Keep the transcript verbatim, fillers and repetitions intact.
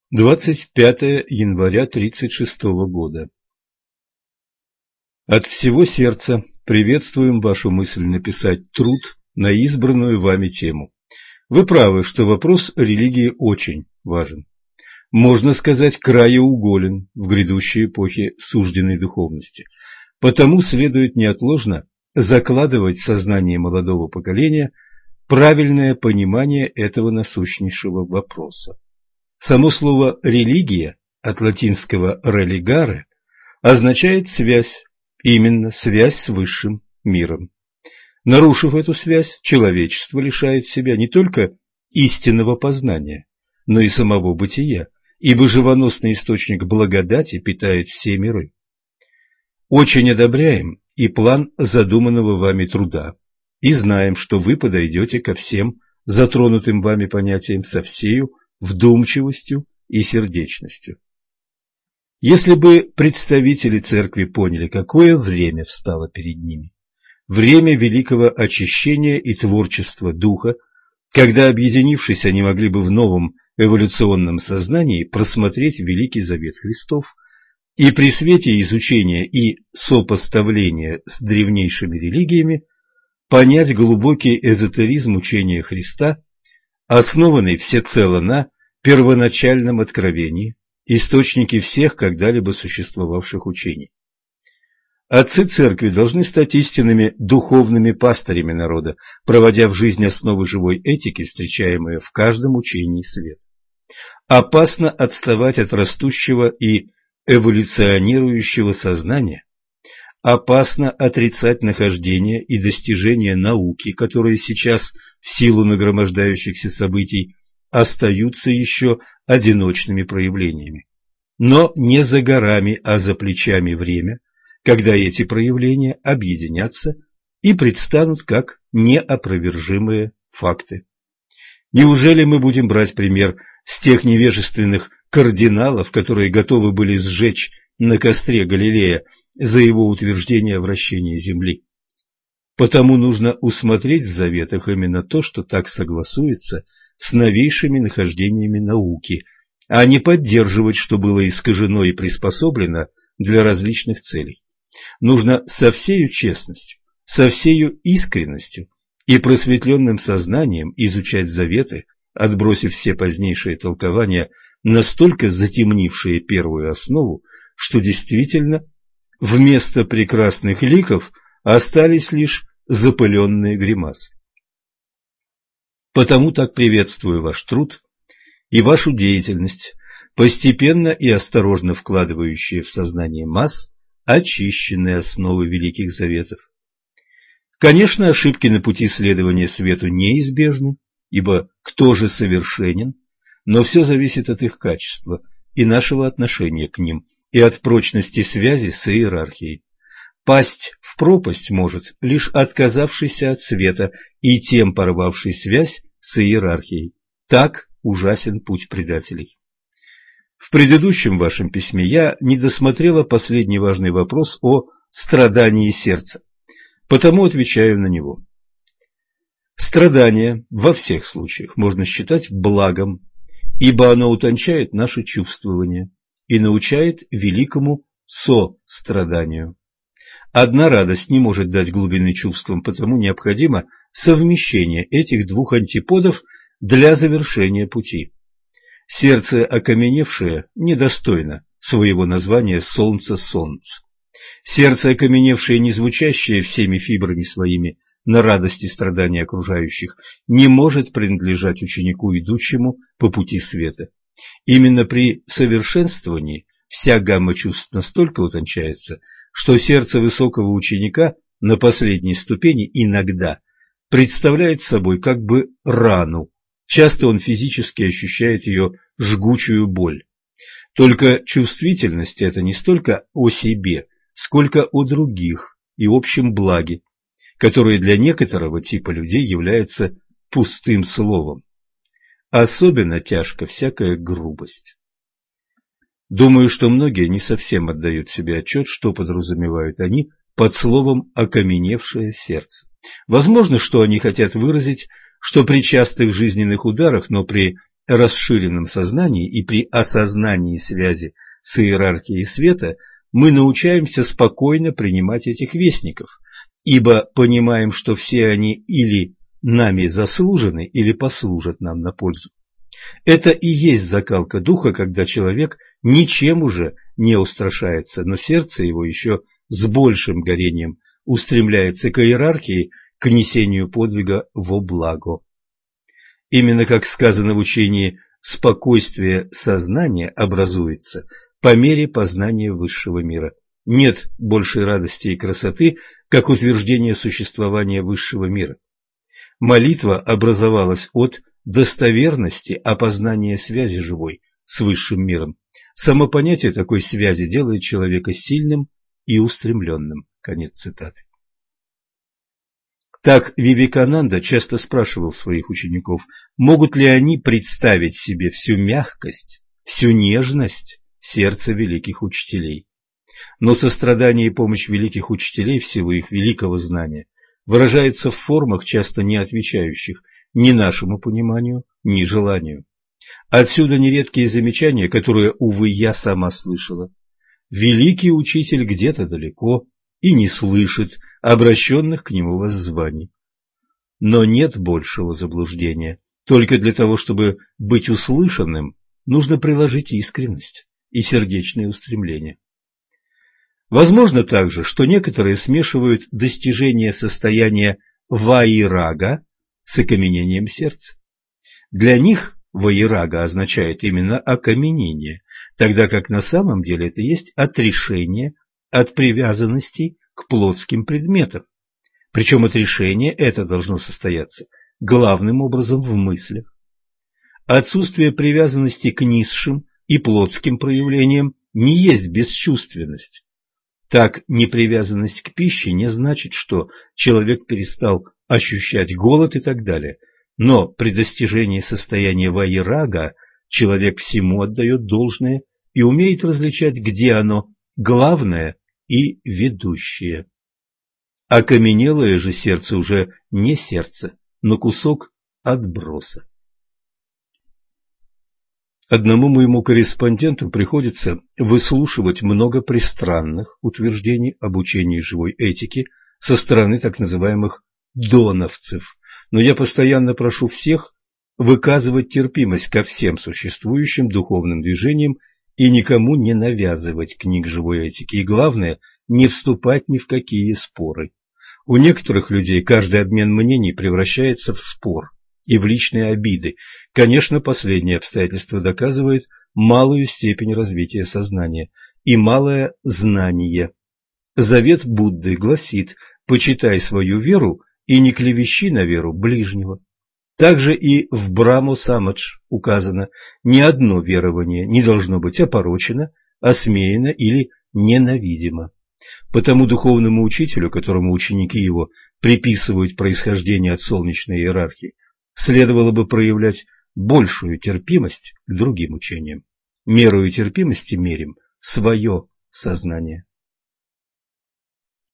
двадцать пятое января тридцать шестого года. От всего сердца приветствуем вашу мысль написать труд на избранную вами тему. Вы правы, что вопрос религии очень важен. Можно сказать, краеуголен в грядущей эпохе сужденной духовности. Потому следует неотложно закладывать в сознание молодого поколения правильное понимание этого насущнейшего вопроса. Само слово «религия» от латинского «religare» означает «связь», именно связь с высшим миром. Нарушив эту связь, человечество лишает себя не только истинного познания, но и самого бытия, ибо живоносный источник благодати питает все миры. Очень одобряем и план задуманного вами труда, и знаем, что вы подойдете ко всем затронутым вами понятиям со всею вдумчивостью и сердечностью. Если бы представители церкви поняли, какое время встало перед ними, время великого очищения и творчества духа, когда, объединившись, они могли бы в новом эволюционном сознании просмотреть Великий Завет Христов и при свете изучения и сопоставления с древнейшими религиями понять глубокий эзотеризм учения Христа, основанный всецело на первоначальном откровении, источнике всех когда-либо существовавших учений. Отцы церкви должны стать истинными духовными пастырями народа, проводя в жизнь основы живой этики, встречаемые в каждом учении света. Опасно отставать от растущего и эволюционирующего сознания, опасно отрицать нахождение и достижения науки, которые сейчас, в силу нагромождающихся событий, остаются еще одиночными проявлениями. Но не за горами, а за плечами время, когда эти проявления объединятся и предстанут как неопровержимые факты. Неужели мы будем брать пример с тех невежественных кардиналов, которые готовы были сжечь на костре Галилея за его утверждение о вращении Земли? Потому нужно усмотреть в заветах именно то, что так согласуется с новейшими нахождениями науки, а не поддерживать, что было искажено и приспособлено для различных целей. Нужно со всею честностью, со всею искренностью и просветленным сознанием изучать заветы, отбросив все позднейшие толкования, настолько затемнившие первую основу, что действительно вместо прекрасных ликов остались лишь запыленные гримасы. Потому так приветствую ваш труд и вашу деятельность, постепенно и осторожно вкладывающие в сознание масс очищенные основы Великих Заветов. Конечно, ошибки на пути следования свету неизбежны, ибо кто же совершенен, но все зависит от их качества и нашего отношения к ним, и от прочности связи с иерархией. Пасть в пропасть может лишь отказавшийся от света и тем порвавший связь с иерархией. Так ужасен путь предателей. В предыдущем вашем письме я не досмотрела последний важный вопрос о страдании сердца, потому отвечаю на него. Страдание во всех случаях можно считать благом, ибо оно утончает наше чувствование и научает великому состраданию. Одна радость не может дать глубины чувствам, потому необходимо совмещение этих двух антиподов для завершения пути. Сердце окаменевшее недостойно своего названия «солнце-солнце». Сердце окаменевшее, не звучащее всеми фибрами своими на радости страдания окружающих, не может принадлежать ученику, идущему по пути света. Именно при совершенствовании вся гамма чувств настолько утончается, что сердце высокого ученика на последней ступени иногда представляет собой как бы рану. Часто он физически ощущает ее жгучую боль. Только чувствительность – это не столько о себе, сколько о других и общем благе, которое для некоторого типа людей является пустым словом. Особенно тяжко всякая грубость. Думаю, что многие не совсем отдают себе отчет, что подразумевают они под словом «окаменевшее сердце». Возможно, что они хотят выразить, что при частых жизненных ударах, но при расширенном сознании и при осознании связи с иерархией света мы научаемся спокойно принимать этих вестников, ибо понимаем, что все они или нами заслужены, или послужат нам на пользу. Это и есть закалка духа, когда человек ничем уже не устрашается, но сердце его еще с большим горением устремляется к иерархии, к несению подвига во благо. Именно как сказано в учении, спокойствие сознания образуется по мере познания высшего мира. Нет большей радости и красоты, как утверждение существования высшего мира. Молитва образовалась от достоверности опознания связи живой с высшим миром. Само понятие такой связи делает человека сильным и устремленным. Конец цитаты. Так Вивекананда часто спрашивал своих учеников, могут ли они представить себе всю мягкость, всю нежность сердца великих учителей. Но сострадание и помощь великих учителей в силу их великого знания выражается в формах, часто не отвечающих ни нашему пониманию, ни желанию. Отсюда нередкие замечания, которые, увы, я сама слышала. Великий учитель где-то далеко и не слышит обращенных к нему воззваний. Но нет большего заблуждения. Только для того, чтобы быть услышанным, нужно приложить искренность и сердечные устремления. Возможно также, что некоторые смешивают достижение состояния вайрага с окаменением сердца. Для них вайрага означает именно окаменение, тогда как на самом деле это есть отрешение от привязанностей к плотским предметам. Причем отрешение это должно состояться главным образом в мыслях. Отсутствие привязанности к низшим и плотским проявлениям не есть бесчувственность. Так, непривязанность к пище не значит, что человек перестал ощущать голод и так далее. Но при достижении состояния вайрага человек всему отдает должное и умеет различать, где оно главное и ведущее. Окаменелое же сердце уже не сердце, но кусок отброса. Одному моему корреспонденту приходится выслушивать много пристранных утверждений об учении живой этики со стороны так называемых доновцев, но я постоянно прошу всех выказывать терпимость ко всем существующим духовным движениям и никому не навязывать книг живой этики, и главное, не вступать ни в какие споры. У некоторых людей каждый обмен мнений превращается в спор и в личные обиды. Конечно, последнее обстоятельство доказывает малую степень развития сознания и малое знание. Завет Будды гласит: «Почитай свою веру и не клевещи на веру ближнего». Также и в Брахмо-самадж указано: ни одно верование не должно быть опорочено, осмеяно или ненавидимо. Потому духовному учителю, которому ученики его приписывают происхождение от солнечной иерархии, следовало бы проявлять большую терпимость к другим учениям. Мерою терпимости мерим свое сознание.